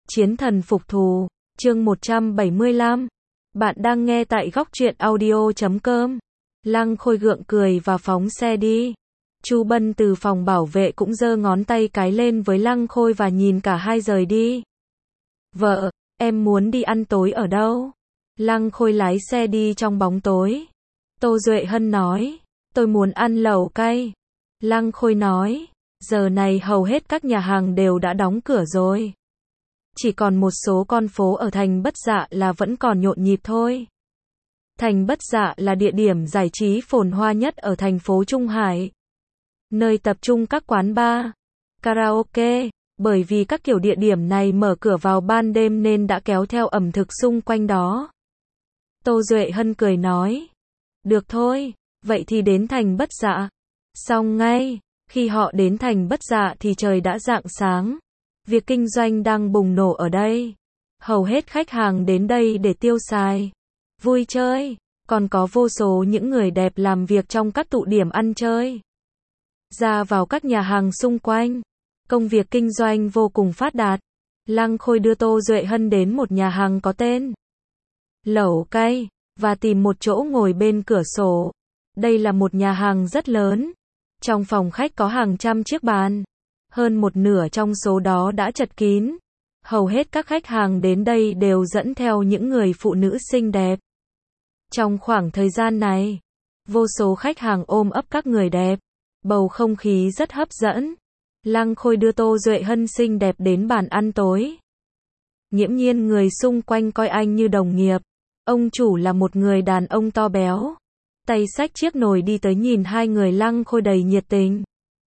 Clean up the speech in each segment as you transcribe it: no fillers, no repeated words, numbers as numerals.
Chiến thần phục thù, chương 175. Bạn đang nghe tại góc truyện audio.com. Lăng Khôi gượng cười và phóng xe đi. Chu Bân từ phòng bảo vệ cũng giơ ngón tay cái lên với Lăng Khôi và nhìn cả hai rời đi. Vợ, em muốn đi ăn tối ở đâu? Lăng Khôi lái xe đi trong bóng tối. Tô Duệ Hân nói, tôi muốn ăn lẩu cay. Lăng Khôi nói, giờ này hầu hết các nhà hàng đều đã đóng cửa rồi. Chỉ còn một số con phố ở thành Bất Dạ là vẫn còn nhộn nhịp thôi. Thành Bất Dạ là địa điểm giải trí phồn hoa nhất ở thành phố Trung Hải. Nơi tập trung các quán bar, karaoke, bởi vì các kiểu địa điểm này mở cửa vào ban đêm nên đã kéo theo ẩm thực xung quanh đó. Tô Duệ Hân cười nói, được thôi, vậy thì đến thành Bất Dạ. Xong ngay, khi họ đến thành Bất Dạ thì trời đã rạng sáng. Việc kinh doanh đang bùng nổ ở đây. Hầu hết khách hàng đến đây để tiêu xài, vui chơi, còn có vô số những người đẹp làm việc trong các tụ điểm ăn chơi. Ra vào các nhà hàng xung quanh, công việc kinh doanh vô cùng phát đạt. Lăng Khôi đưa Tô Duệ Hân đến một nhà hàng có tên Lẩu Cay, và tìm một chỗ ngồi bên cửa sổ. Đây là một nhà hàng rất lớn. Trong phòng khách có hàng trăm chiếc bàn. Hơn một nửa trong số đó đã chật kín. Hầu hết các khách hàng đến đây đều dẫn theo những người phụ nữ xinh đẹp. Trong khoảng thời gian này, vô số khách hàng ôm ấp các người đẹp. Bầu không khí rất hấp dẫn. Lăng Khôi đưa Tô Duệ Hân xinh đẹp đến bàn ăn tối. Nghiễm nhiên người xung quanh coi anh như đồng nghiệp. Ông chủ là một người đàn ông to béo. Tay xách chiếc nồi đi tới nhìn hai người Lăng Khôi đầy nhiệt tình.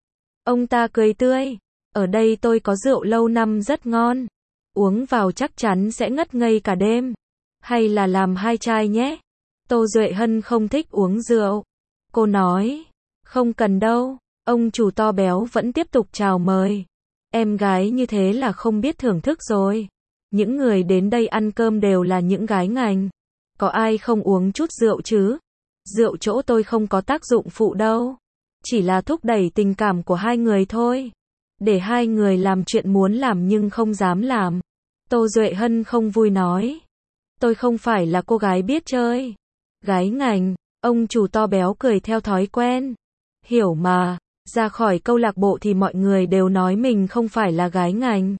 Ông ta cười tươi, ở đây tôi có rượu lâu năm rất ngon. Uống vào chắc chắn sẽ ngất ngây cả đêm. Hay là làm 2 chai nhé. Tô Duệ Hân không thích uống rượu. Cô nói, không cần đâu. Ông chủ to béo vẫn tiếp tục chào mời. Em gái như thế là không biết thưởng thức rồi. Những người đến đây ăn cơm đều là những gái ngành. Có ai không uống chút rượu chứ? Rượu chỗ tôi không có tác dụng phụ đâu. Chỉ là thúc đẩy tình cảm của hai người thôi. Để hai người làm chuyện muốn làm nhưng không dám làm. Tô Duệ Hân không vui nói. Tôi không phải là cô gái biết chơi. Gái ngành, ông chủ to béo cười theo thói quen. Hiểu mà, ra khỏi câu lạc bộ thì mọi người đều nói mình không phải là gái ngành.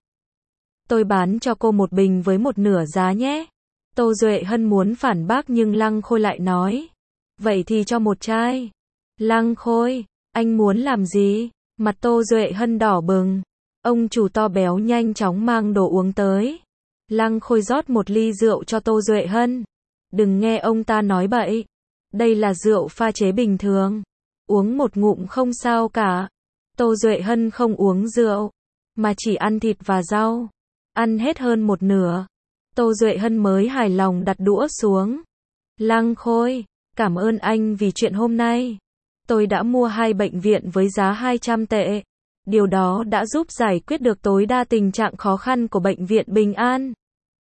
Tôi bán cho cô một bình với một nửa giá nhé. Tô Duệ Hân muốn phản bác nhưng Lăng Khôi lại nói. Vậy thì cho một chai. Lăng Khôi, anh muốn làm gì? Mặt Tô Duệ Hân đỏ bừng. Ông chủ to béo nhanh chóng mang đồ uống tới. Lăng Khôi rót một ly rượu cho Tô Duệ Hân. Đừng nghe ông ta nói bậy. Đây là rượu pha chế bình thường. Uống một ngụm không sao cả. Tô Duệ Hân không uống rượu, mà chỉ ăn thịt và rau. Ăn hết hơn một nửa. Tô Duệ Hân mới hài lòng đặt đũa xuống. Lăng Khôi, cảm ơn anh vì chuyện hôm nay. Tôi đã mua 2 bệnh viện với giá 200 tệ. Điều đó đã giúp giải quyết được tối đa tình trạng khó khăn của bệnh viện Bình An.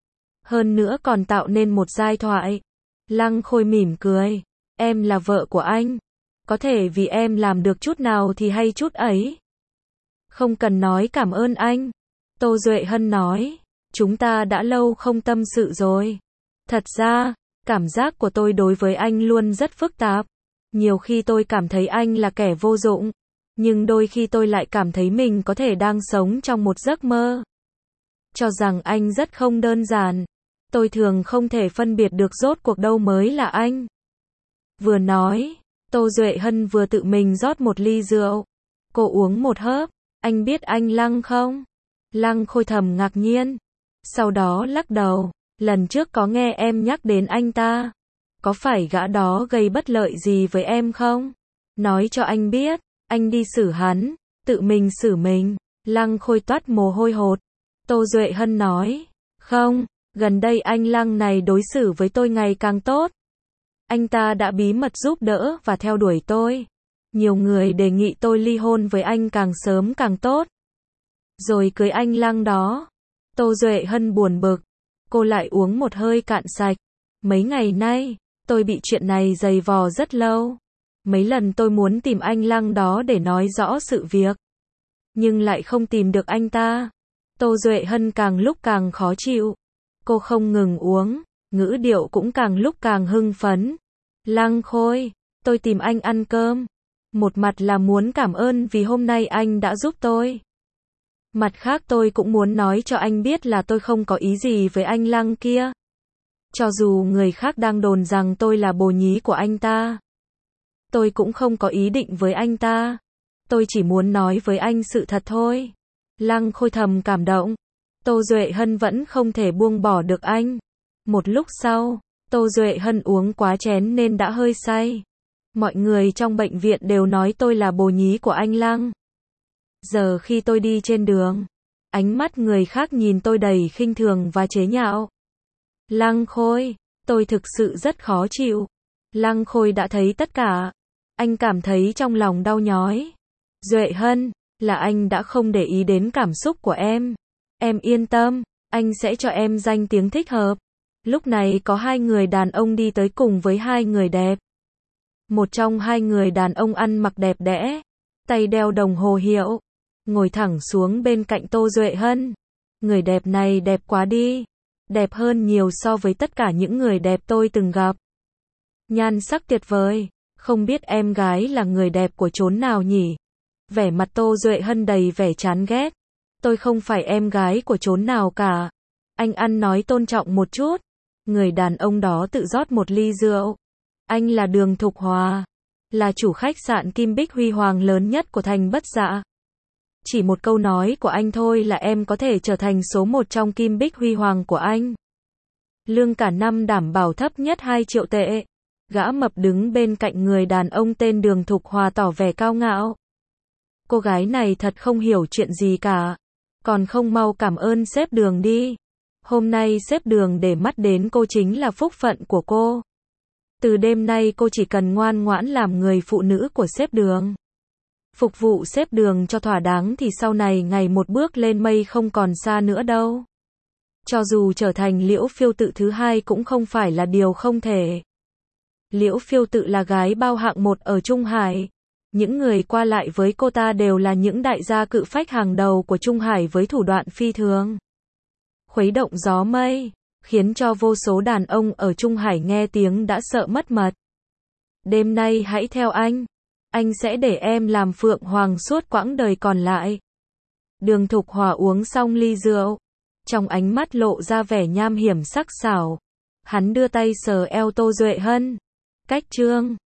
Hơn nữa còn tạo nên một giai thoại. Lăng Khôi mỉm cười. Em là vợ của anh. Có thể vì em làm được chút nào thì hay chút ấy. Không cần nói cảm ơn anh. Tô Duệ Hân nói. Chúng ta đã lâu không tâm sự rồi. Thật ra, cảm giác của tôi đối với anh luôn rất phức tạp. Nhiều khi tôi cảm thấy anh là kẻ vô dụng. Nhưng đôi khi tôi lại cảm thấy mình có thể đang sống trong một giấc mơ. Cho rằng anh rất không đơn giản. Tôi thường không thể phân biệt được rốt cuộc đâu mới là anh. Vừa nói, Tô Duệ Hân vừa tự mình rót một ly rượu. Cô uống một hớp. Anh biết anh Lăng không? Lăng Khôi thầm ngạc nhiên. Sau đó lắc đầu. Lần trước có nghe em nhắc đến anh ta. Có phải gã đó gây bất lợi gì với em không? Nói cho anh biết. Anh đi xử hắn. Tự mình xử mình. Lăng Khôi toát mồ hôi hột. Tô Duệ Hân nói. Không, gần đây anh Lăng này đối xử với tôi ngày càng tốt. Anh ta đã bí mật giúp đỡ và theo đuổi tôi. Nhiều người đề nghị tôi ly hôn với anh càng sớm càng tốt. Rồi cưới anh Lăng đó. Tô Duệ Hân buồn bực. Cô lại uống một hơi cạn sạch. Mấy ngày nay, tôi bị chuyện này giày vò rất lâu. Mấy lần tôi muốn tìm anh Lăng đó để nói rõ sự việc. Nhưng lại không tìm được anh ta. Tô Duệ Hân càng lúc càng khó chịu. Cô không ngừng uống, ngữ điệu cũng càng lúc càng hưng phấn. Lăng Khôi, tôi tìm anh ăn cơm. Một mặt là muốn cảm ơn vì hôm nay anh đã giúp tôi. Mặt khác tôi cũng muốn nói cho anh biết là tôi không có ý gì với anh Lăng kia. Cho dù người khác đang đồn rằng tôi là bồ nhí của anh ta. Tôi cũng không có ý định với anh ta. Tôi chỉ muốn nói với anh sự thật thôi. Lăng Khôi thầm cảm động. Tô Duệ Hân vẫn không thể buông bỏ được anh. Một lúc sau, Tô Duệ Hân uống quá chén nên đã hơi say. Mọi người trong bệnh viện đều nói tôi là bồ nhí của anh Lăng. Giờ khi tôi đi trên đường, ánh mắt người khác nhìn tôi đầy khinh thường và chế nhạo. Lăng Khôi, tôi thực sự rất khó chịu. Lăng Khôi đã thấy tất cả. Anh cảm thấy trong lòng đau nhói. Duệ Hân, là anh đã không để ý đến cảm xúc của em. Em yên tâm, anh sẽ cho em danh tiếng thích hợp. Lúc này có hai người đàn ông đi tới cùng với hai người đẹp. Một trong hai người đàn ông ăn mặc đẹp đẽ, tay đeo đồng hồ hiệu, ngồi thẳng xuống bên cạnh Tô Duệ Hân. Người đẹp này đẹp quá đi. Đẹp hơn nhiều so với tất cả những người đẹp tôi từng gặp. Nhan sắc tuyệt vời. Không biết em gái là người đẹp của chốn nào nhỉ? Vẻ mặt Tô Duệ Hân đầy vẻ chán ghét. Tôi không phải em gái của chốn nào cả. Anh ăn nói tôn trọng một chút. Người đàn ông đó tự rót một ly rượu. Anh là Đường Thục Hòa, là chủ khách sạn Kim Bích Huy Hoàng lớn nhất của thành Bất Dạ. Chỉ một câu nói của anh thôi là em có thể trở thành số 1 trong Kim Bích Huy Hoàng của anh. Lương cả năm đảm bảo thấp nhất 2 triệu tệ. Gã mập đứng bên cạnh người đàn ông tên Đường Thục Hòa tỏ vẻ cao ngạo. Cô gái này thật không hiểu chuyện gì cả. Còn không mau cảm ơn sếp Đường đi. Hôm nay sếp Đường để mắt đến cô chính là phúc phận của cô. Từ đêm nay cô chỉ cần ngoan ngoãn làm người phụ nữ của sếp Đường. Phục vụ sếp Đường cho thỏa đáng thì sau này ngày một bước lên mây không còn xa nữa đâu. Cho dù trở thành Liễu Phiêu Tự thứ hai cũng không phải là điều không thể. Liễu Phiêu Tự là gái bao hạng 1 ở Trung Hải. Những người qua lại với cô ta đều là những đại gia cự phách hàng đầu của Trung Hải với thủ đoạn phi thường. Khuấy động gió mây, khiến cho vô số đàn ông ở Trung Hải nghe tiếng đã sợ mất mật. Đêm nay hãy theo anh sẽ để em làm phượng hoàng suốt quãng đời còn lại. Đường Thục Hòa uống xong ly rượu, trong ánh mắt lộ ra vẻ nham hiểm sắc sảo. Hắn đưa tay sờ eo Tô Duệ Hân. Cách chương